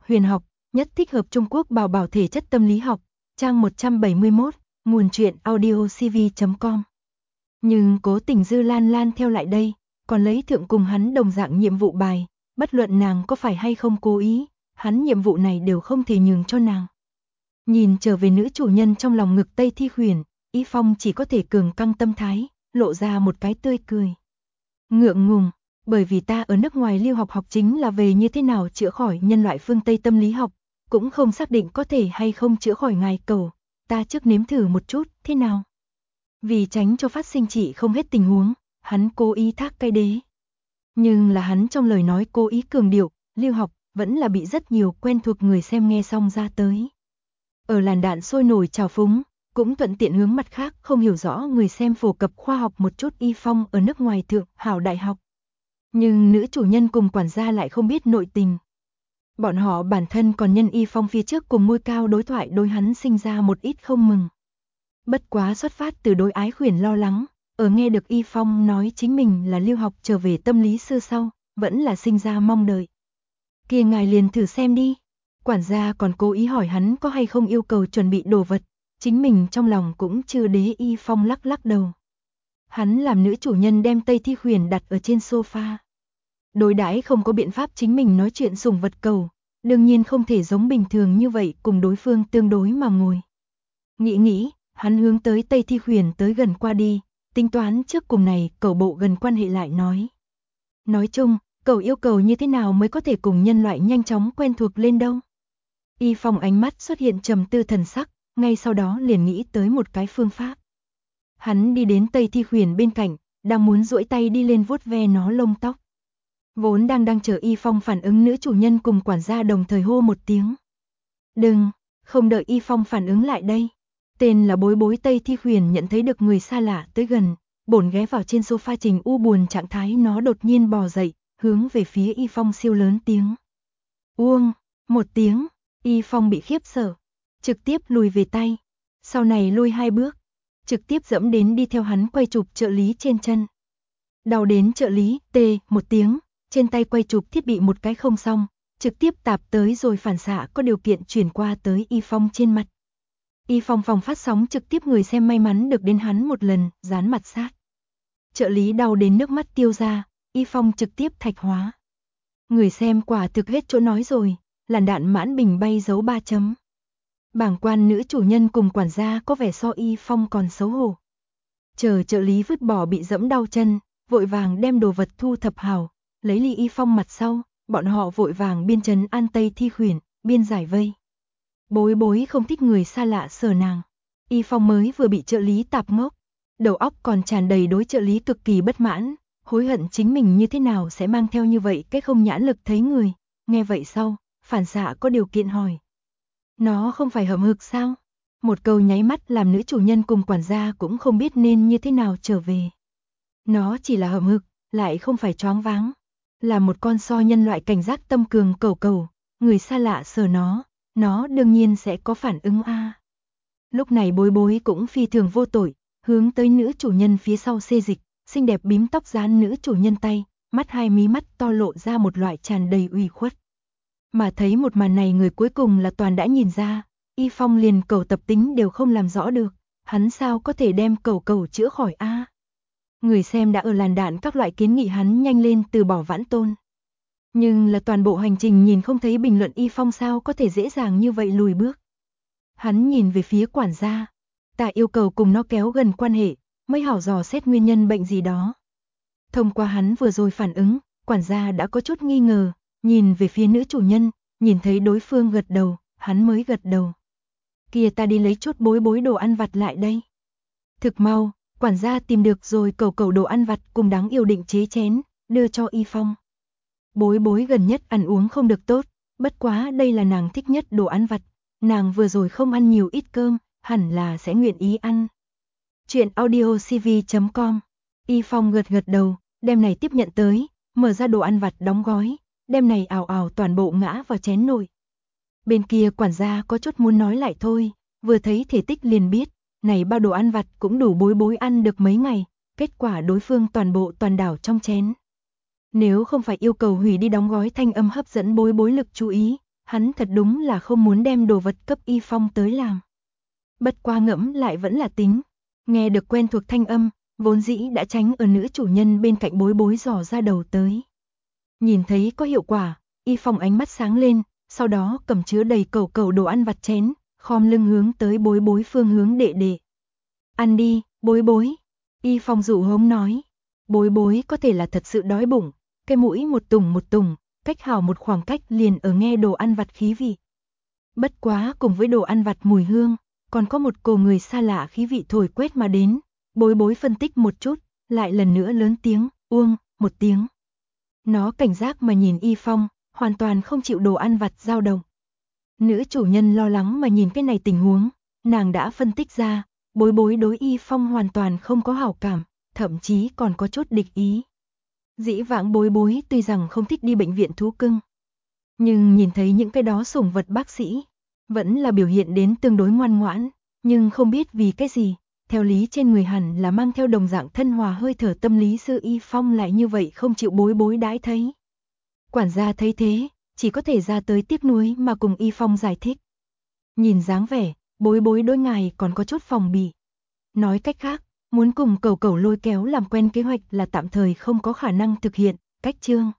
Huyền học, nhất thích hợp Trung Quốc bảo bảo thể chất tâm lý học, trang 171, nguồn truyện audiocv.com. Nhưng cố tình Dư Lan Lan theo lại đây, còn lấy thượng cùng hắn đồng dạng nhiệm vụ bài, bất luận nàng có phải hay không cố ý, hắn nhiệm vụ này đều không thể nhường cho nàng. Nhìn trở về nữ chủ nhân trong lòng ngực Tây Thi Huyền, Y Phong chỉ có thể cường căng tâm thái, lộ ra một cái tươi cười. Ngượng ngùng, bởi vì ta ở nước ngoài lưu học chính là về như thế nào chữa khỏi nhân loại phương Tây tâm lý học, cũng không xác định có thể hay không chữa khỏi ngài cầu, ta trước nếm thử một chút, thế nào? Vì tránh cho phát sinh trị không hết tình huống, hắn cố ý thác cái đế. Nhưng là hắn trong lời nói cố ý cường điệu, lưu học, vẫn là bị rất nhiều quen thuộc người xem nghe xong ra tới. Ở làn đạn sôi nổi trào phúng, cũng thuận tiện hướng mặt khác không hiểu rõ người xem phổ cập khoa học một chút Y Phong ở nước ngoài thượng hảo đại học. Nhưng nữ chủ nhân cùng quản gia lại không biết nội tình. Bọn họ bản thân còn nhân Y Phong phía trước cùng ngôi cao đối thoại đối hắn sinh ra một ít không mừng. Bất quá xuất phát từ đối ái khuyển lo lắng, ở nghe được Y Phong nói chính mình là lưu học trở về tâm lý sư sau, vẫn là sinh ra mong đợi. Kia ngài liền thử xem đi. Quản gia còn cố ý hỏi hắn có hay không yêu cầu chuẩn bị đồ vật, chính mình trong lòng cũng chưa đế. Y Phong lắc lắc đầu. Hắn làm nữ chủ nhân đem Tây Thi Huyền đặt ở trên sofa. Đối đãi không có biện pháp chính mình nói chuyện sủng vật cầu, đương nhiên không thể giống bình thường như vậy cùng đối phương tương đối mà ngồi. Nghĩ, hắn hướng tới Tây Thi Huyền tới gần qua đi, tính toán trước cùng này cậu bộ gần quan hệ lại nói. Nói chung, cậu yêu cầu như thế nào mới có thể cùng nhân loại nhanh chóng quen thuộc lên đâu? Y Phong ánh mắt xuất hiện trầm tư thần sắc, ngay sau đó liền nghĩ tới một cái phương pháp. Hắn đi đến Tây Thi Huyền bên cạnh, đang muốn duỗi tay đi lên vuốt ve nó lông tóc. Vốn đang chờ Y Phong phản ứng, nữ chủ nhân cùng quản gia đồng thời hô một tiếng. Đừng, không đợi Y Phong phản ứng lại đây. Tên là Bối Bối Tây Thi Huyền nhận thấy được người xa lạ tới gần, bổn ghé vào trên sofa trình u buồn trạng thái, nó đột nhiên bò dậy, hướng về phía Y Phong siêu lớn tiếng. Uông, một tiếng, Y Phong bị khiếp sợ, trực tiếp lùi về tay, sau này lui 2 bước, trực tiếp dẫm đến đi theo hắn quay chụp trợ lý trên chân. Đau đến trợ lý, tê, một tiếng, trên tay quay chụp thiết bị một cái không xong, trực tiếp tạp tới rồi phản xạ có điều kiện chuyển qua tới Y Phong trên mặt. Y Phong phòng phát sóng trực tiếp người xem may mắn được đến hắn một lần, dán mặt sát. Trợ lý đau đến nước mắt tiêu ra, Y Phong trực tiếp thạch hóa. Người xem quả thực hết chỗ nói rồi, làn đạn mãn bình bay dấu 3 chấm. Bảng quan nữ chủ nhân cùng quản gia có vẻ so Y Phong còn xấu hổ. Chờ trợ lý vứt bỏ bị dẫm đau chân, vội vàng đem đồ vật thu thập hảo, lấy ly Y Phong mặt sau, bọn họ vội vàng biên trấn an Tây Thi Huyền, biên giải vây. Bối Bối không thích người xa lạ sờ nàng. Y Phong mới vừa bị trợ lý tạp ngốc, đầu óc còn tràn đầy đối trợ lý cực kỳ bất mãn, hối hận chính mình như thế nào sẽ mang theo như vậy cái không nhãn lực thấy người. Nghe vậy sau, phản xạ có điều kiện hỏi. Nó không phải hậm hực sao? Một câu nháy mắt làm nữ chủ nhân cùng quản gia cũng không biết nên như thế nào trở về. Nó chỉ là hậm hực, lại không phải choáng váng. Là một con so nhân loại cảnh giác tâm cường cầu, người xa lạ sờ nó đương nhiên sẽ có phản ứng a. Lúc này Bối Bối cũng phi thường vô tội, hướng tới nữ chủ nhân phía sau xê dịch, xinh đẹp bím tóc dán nữ chủ nhân tay, mắt hai mí mắt to lộ ra một loại tràn đầy ủy khuất. Mà thấy một màn này người cuối cùng là toàn đã nhìn ra, Y Phong liền cầu tập tính đều không làm rõ được, hắn sao có thể đem cầu chữa khỏi a? Người xem đã ở làn đạn các loại kiến nghị hắn nhanh lên từ bỏ vãn tôn. Nhưng là toàn bộ hành trình nhìn không thấy bình luận Y Phong sao có thể dễ dàng như vậy lùi bước. Hắn nhìn về phía quản gia, ta yêu cầu cùng nó kéo gần quan hệ, mới hảo dò xét nguyên nhân bệnh gì đó. Thông qua hắn vừa rồi phản ứng, quản gia đã có chút nghi ngờ, nhìn về phía nữ chủ nhân, nhìn thấy đối phương gật đầu, hắn mới gật đầu. Kia ta đi lấy chút Bối Bối đồ ăn vặt lại đây. Thực mau, quản gia tìm được rồi cầu đồ ăn vặt cùng đáng yêu định chế chén, đưa cho Y Phong. Bối Bối gần nhất ăn uống không được tốt, bất quá đây là nàng thích nhất đồ ăn vặt, nàng vừa rồi không ăn nhiều ít cơm, hẳn là sẽ nguyện ý ăn. Chuyện audiocv.com. Y Phong gật đầu, đem này tiếp nhận tới, mở ra đồ ăn vặt đóng gói, đem này ào toàn bộ ngã vào chén nồi. Bên kia quản gia có chút muốn nói lại thôi, vừa thấy thể tích liền biết, này bao đồ ăn vặt cũng đủ Bối Bối ăn được mấy ngày, kết quả đối phương toàn đảo trong chén. Nếu không phải yêu cầu hủy đi đóng gói thanh âm hấp dẫn Bối Bối lực chú ý, hắn thật đúng là không muốn đem đồ vật cấp Y Phong tới làm. Bất qua ngẫm lại vẫn là tính, nghe được quen thuộc thanh âm, vốn dĩ đã tránh ở nữ chủ nhân bên cạnh Bối Bối dò ra đầu tới. Nhìn thấy có hiệu quả, Y Phong ánh mắt sáng lên, sau đó cầm chứa đầy cẩu đồ ăn vặt chén, khom lưng hướng tới Bối Bối phương hướng đệ đệ. Ăn đi, Bối Bối. Y Phong dụ hống nói. Bối Bối có thể là thật sự đói bụng, cái mũi một tùng, cách hảo một khoảng cách liền ở nghe đồ ăn vặt khí vị. Bất quá cùng với đồ ăn vặt mùi hương, còn có một cổ người xa lạ khí vị thổi quét mà đến. Bối Bối phân tích một chút, lại lần nữa lớn tiếng, uông, một tiếng. Nó cảnh giác mà nhìn Y Phong, hoàn toàn không chịu đồ ăn vặt dao động. Nữ chủ nhân lo lắng mà nhìn cái này tình huống, nàng đã phân tích ra, Bối Bối đối Y Phong hoàn toàn không có hảo cảm, thậm chí còn có chút địch ý. Dĩ vãng Bối Bối tuy rằng không thích đi bệnh viện thú cưng, nhưng nhìn thấy những cái đó sủng vật bác sĩ, vẫn là biểu hiện đến tương đối ngoan ngoãn, nhưng không biết vì cái gì, theo lý trên người hẳn là mang theo đồng dạng thân hòa hơi thở tâm lý sư Y Phong lại như vậy không chịu Bối Bối đãi thấy. Quản gia thấy thế, chỉ có thể ra tới tiếc nuối mà cùng Y Phong giải thích. Nhìn dáng vẻ, Bối Bối đối ngài còn có chút phòng bị. Nói cách khác, muốn cùng cẩu lôi kéo làm quen kế hoạch là tạm thời không có khả năng thực hiện, cách chương.